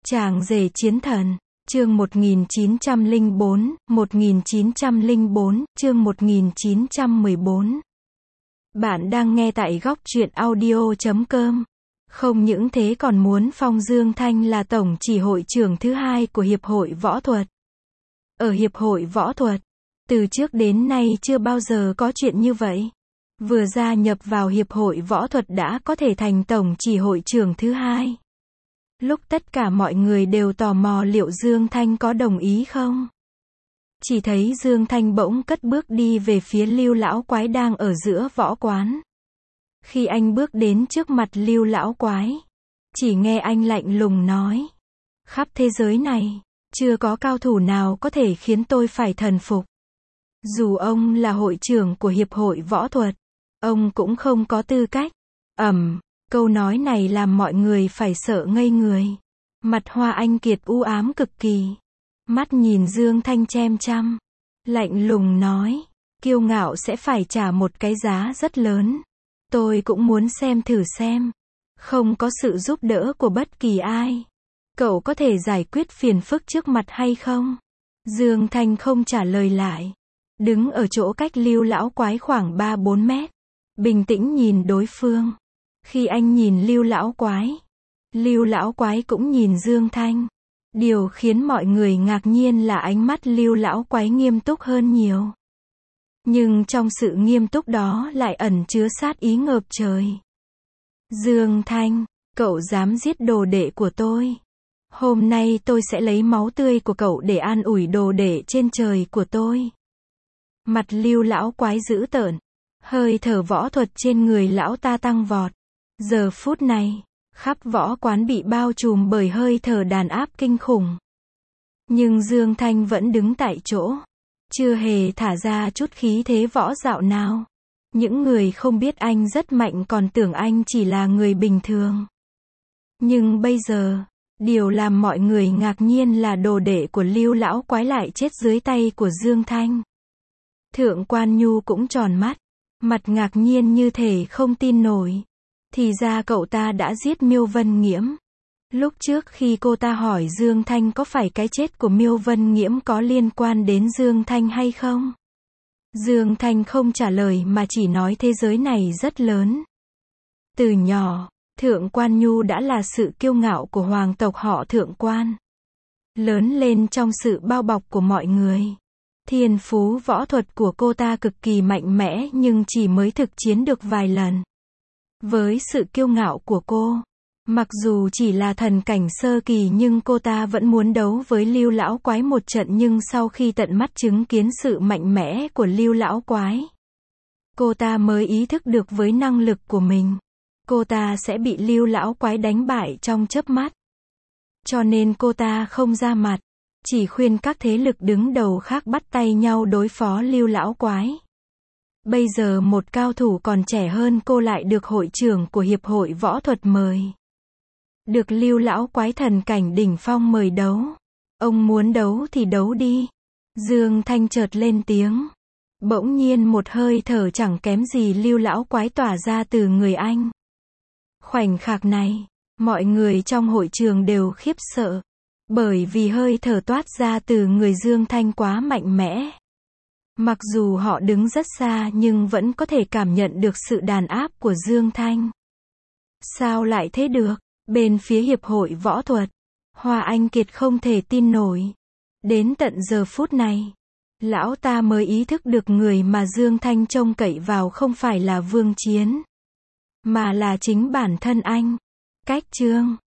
Chàng rể chiến thần, chương 1904, 1904, chương 1914. Bạn đang nghe tại góc truyện audio.com. Không những thế còn muốn phong Dương Thanh là tổng chỉ hội trưởng thứ hai của Hiệp hội Võ thuật. Ở Hiệp hội Võ thuật, từ trước đến nay chưa bao giờ có chuyện như vậy. Vừa gia nhập vào Hiệp hội Võ thuật đã có thể thành tổng chỉ hội trưởng thứ hai. Lúc tất cả mọi người đều tò mò liệu Dương Thanh có đồng ý không? Chỉ thấy Dương Thanh bỗng cất bước đi về phía Lưu lão quái đang ở giữa võ quán. Khi anh bước đến trước mặt Lưu lão quái, chỉ nghe anh lạnh lùng nói: khắp thế giới này, chưa có cao thủ nào có thể khiến tôi phải thần phục. Dù ông là hội trưởng của Hiệp hội Võ thuật, ông cũng không có tư cách. Câu nói này làm mọi người phải sợ ngây người. Mặt Hoa Anh Kiệt u ám cực kỳ. Mắt nhìn Dương Thanh chăm chăm. Lạnh lùng nói: kiêu ngạo sẽ phải trả một cái giá rất lớn. Tôi cũng muốn xem thử xem. Không có sự giúp đỡ của bất kỳ ai, cậu có thể giải quyết phiền phức trước mặt hay không? Dương Thanh không trả lời lại. Đứng ở chỗ cách Lưu lão quái khoảng 3-4 mét. Bình tĩnh nhìn đối phương. Khi anh nhìn Lưu lão quái cũng nhìn Dương Thanh. Điều khiến mọi người ngạc nhiên là ánh mắt Lưu lão quái nghiêm túc hơn nhiều. Nhưng trong sự nghiêm túc đó lại ẩn chứa sát ý ngập trời. Dương Thanh, cậu dám giết đồ đệ của tôi. Hôm nay tôi sẽ lấy máu tươi của cậu để an ủi đồ đệ trên trời của tôi. Mặt Lưu lão quái dữ tợn. Hơi thở võ thuật trên người lão ta tăng vọt. Giờ phút này, khắp võ quán bị bao trùm bởi hơi thở đàn áp kinh khủng. Nhưng Dương Thanh vẫn đứng tại chỗ, chưa hề thả ra chút khí thế võ dạo nào. Những người không biết anh rất mạnh còn tưởng anh chỉ là người bình thường. Nhưng bây giờ, điều làm mọi người ngạc nhiên là đồ đệ của Lưu lão quái lại chết dưới tay của Dương Thanh. Thượng Quan Nhu cũng tròn mắt, mặt ngạc nhiên như thể không tin nổi. Thì ra cậu ta đã giết Miêu Vân Nghiễm. Lúc trước khi cô ta hỏi Dương Thanh có phải cái chết của Miêu Vân Nghiễm có liên quan đến Dương Thanh hay không? Dương Thanh không trả lời mà chỉ nói thế giới này rất lớn. Từ nhỏ, Thượng Quan Nhu đã là sự kiêu ngạo của hoàng tộc họ Thượng Quan. Lớn lên trong sự bao bọc của mọi người. Thiên phú võ thuật của cô ta cực kỳ mạnh mẽ nhưng chỉ mới thực chiến được vài lần. Với sự kiêu ngạo của cô, mặc dù chỉ là thần cảnh sơ kỳ nhưng cô ta vẫn muốn đấu với Lưu lão quái một trận, nhưng sau khi tận mắt chứng kiến sự mạnh mẽ của Lưu lão quái, cô ta mới ý thức được với năng lực của mình, cô ta sẽ bị Lưu lão quái đánh bại trong chớp mắt. Cho nên cô ta không ra mặt, chỉ khuyên các thế lực đứng đầu khác bắt tay nhau đối phó Lưu lão quái. Bây giờ một cao thủ còn trẻ hơn cô lại được hội trưởng của Hiệp hội Võ thuật mời. Được Lưu lão quái thần cảnh đỉnh phong mời đấu. Ông muốn đấu thì đấu đi. Dương Thanh chợt lên tiếng. Bỗng nhiên một hơi thở chẳng kém gì Lưu lão quái tỏa ra từ người anh. Khoảnh khắc này, mọi người trong hội trường đều khiếp sợ. Bởi vì hơi thở toát ra từ người Dương Thanh quá mạnh mẽ. Mặc dù họ đứng rất xa nhưng vẫn có thể cảm nhận được sự đàn áp của Dương Thanh. Sao lại thế được? Bên phía Hiệp hội Võ thuật, Hoa Anh Kiệt không thể tin nổi. Đến tận giờ phút này, lão ta mới ý thức được người mà Dương Thanh trông cậy vào không phải là Vương Chiến, mà là chính bản thân anh. Cách chương